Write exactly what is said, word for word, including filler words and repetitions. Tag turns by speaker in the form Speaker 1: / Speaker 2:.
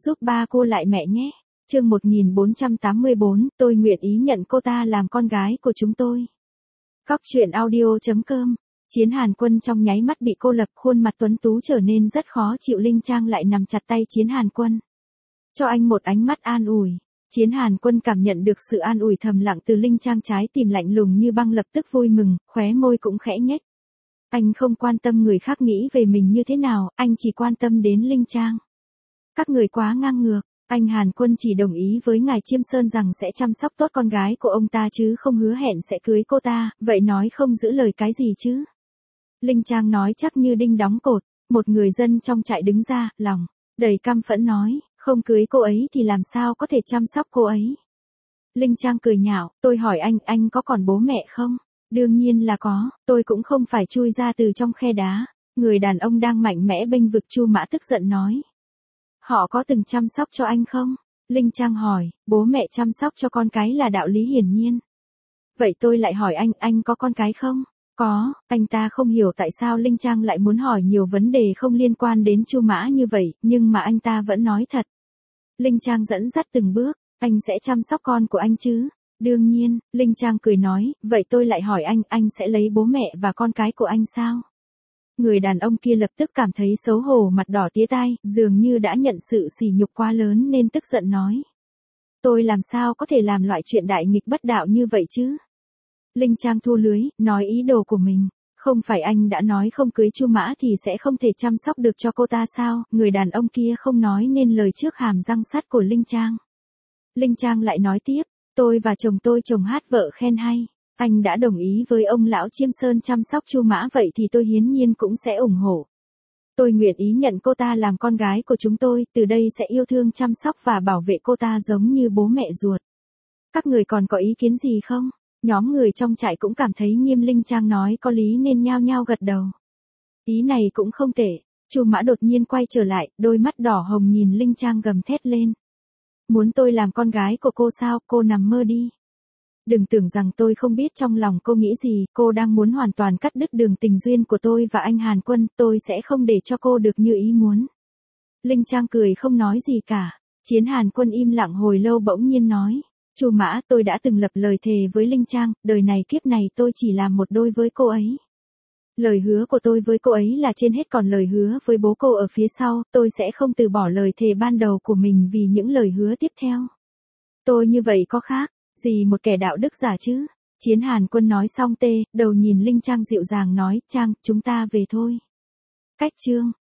Speaker 1: giúp ba cô lại mẹ nhé. Chương một nghìn bốn trăm tám mươi bốn, tôi nguyện ý nhận cô ta làm con gái của chúng tôi. Cóc truyện audio chấm com. Chiến Hàn Quân trong nháy mắt bị cô lập, khuôn mặt tuấn tú trở nên rất khó chịu. Linh Trang lại nắm chặt tay Chiến Hàn Quân, cho anh một ánh mắt an ủi. Chiến Hàn Quân cảm nhận được sự an ủi thầm lặng từ Linh Trang, trái tim lạnh lùng như băng lập tức vui mừng, khóe môi cũng khẽ nhếch. Anh không quan tâm người khác nghĩ về mình như thế nào, anh chỉ quan tâm đến Linh Trang. Các người quá ngang ngược, anh Hàn Quân chỉ đồng ý với ngài Chiêm Sơn rằng sẽ chăm sóc tốt con gái của ông ta chứ không hứa hẹn sẽ cưới cô ta, vậy nói không giữ lời cái gì chứ? Linh Trang nói chắc như đinh đóng cột. Một người dân trong trại đứng ra, lòng đầy căm phẫn nói, không cưới cô ấy thì làm sao có thể chăm sóc cô ấy. Linh Trang cười nhạo, tôi hỏi anh, anh có còn bố mẹ không? Đương nhiên là có, tôi cũng không phải chui ra từ trong khe đá. Người đàn ông đang mạnh mẽ bênh vực Chu Mã tức giận nói. Họ có từng chăm sóc cho anh không? Linh Trang hỏi, bố mẹ chăm sóc cho con cái là đạo lý hiển nhiên. Vậy tôi lại hỏi anh, anh có con cái không? Có, anh ta không hiểu tại sao Linh Trang lại muốn hỏi nhiều vấn đề không liên quan đến Chu Mã như vậy, nhưng mà anh ta vẫn nói thật. Linh Trang dẫn dắt từng bước, anh sẽ chăm sóc con của anh chứ? Đương nhiên, Linh Trang cười nói, vậy tôi lại hỏi anh, anh sẽ lấy bố mẹ và con cái của anh sao? Người đàn ông kia lập tức cảm thấy xấu hổ, mặt đỏ tía tai, dường như đã nhận sự sỉ nhục quá lớn nên tức giận nói. Tôi làm sao có thể làm loại chuyện đại nghịch bất đạo như vậy chứ? Linh Trang thu lưới, nói ý đồ của mình. Không phải anh đã nói không cưới Chu Mã thì sẽ không thể chăm sóc được cho cô ta sao? Người đàn ông kia không nói nên lời trước hàm răng sắt của Linh Trang. Linh Trang lại nói tiếp, tôi và chồng tôi chồng hát vợ khen hay. Anh đã đồng ý với ông lão Chiêm Sơn chăm sóc Chu Mã vậy thì tôi hiển nhiên cũng sẽ ủng hộ. Tôi nguyện ý nhận cô ta làm con gái của chúng tôi, từ đây sẽ yêu thương chăm sóc và bảo vệ cô ta giống như bố mẹ ruột. Các người còn có ý kiến gì không? Nhóm người trong trại cũng cảm thấy Nghiêm Linh Trang nói có lý nên nhao nhao gật đầu. Ý này cũng không tệ. Chu Mã đột nhiên quay trở lại, đôi mắt đỏ hồng nhìn Linh Trang gầm thét lên. Muốn tôi làm con gái của cô sao? Cô nằm mơ đi. Đừng tưởng rằng tôi không biết trong lòng cô nghĩ gì, cô đang muốn hoàn toàn cắt đứt đường tình duyên của tôi và anh Hàn Quân, tôi sẽ không để cho cô được như ý muốn. Linh Trang cười không nói gì cả. Chiến Hàn Quân im lặng hồi lâu bỗng nhiên nói. Chu Mã, tôi đã từng lập lời thề với Linh Trang, đời này kiếp này tôi chỉ làm một đôi với cô ấy. Lời hứa của tôi với cô ấy là trên hết, còn lời hứa với bố cô ở phía sau, tôi sẽ không từ bỏ lời thề ban đầu của mình vì những lời hứa tiếp theo. Tôi như vậy có khác gì một kẻ đạo đức giả chứ? Chiến Hàn Quân nói xong tê, đầu nhìn Linh Trang dịu dàng nói, Trang, chúng ta về thôi. Cách chương